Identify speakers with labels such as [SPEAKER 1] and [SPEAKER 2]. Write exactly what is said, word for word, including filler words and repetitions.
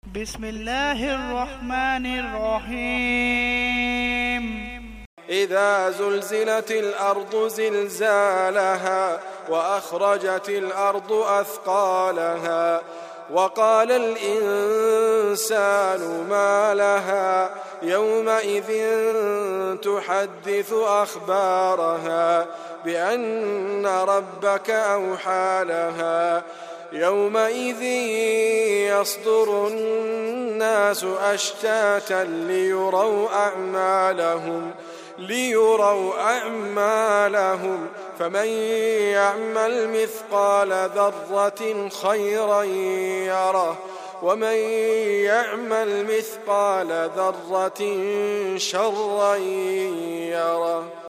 [SPEAKER 1] بسم الله الرحمن الرحيم
[SPEAKER 2] إذا زلزلت الأرض زلزالها وأخرجت الأرض أثقالها وقال الإنسان ما لها يومئذ تحدث أخبارها بأن ربك أوحى لها يومئذ يصدر الناس أشتاتا ليروا أعمالهم ليروا أعمالهم فمن يعمل مثقال ذرة خيرا يره ومن يعمل مثقال ذرة شرا يره.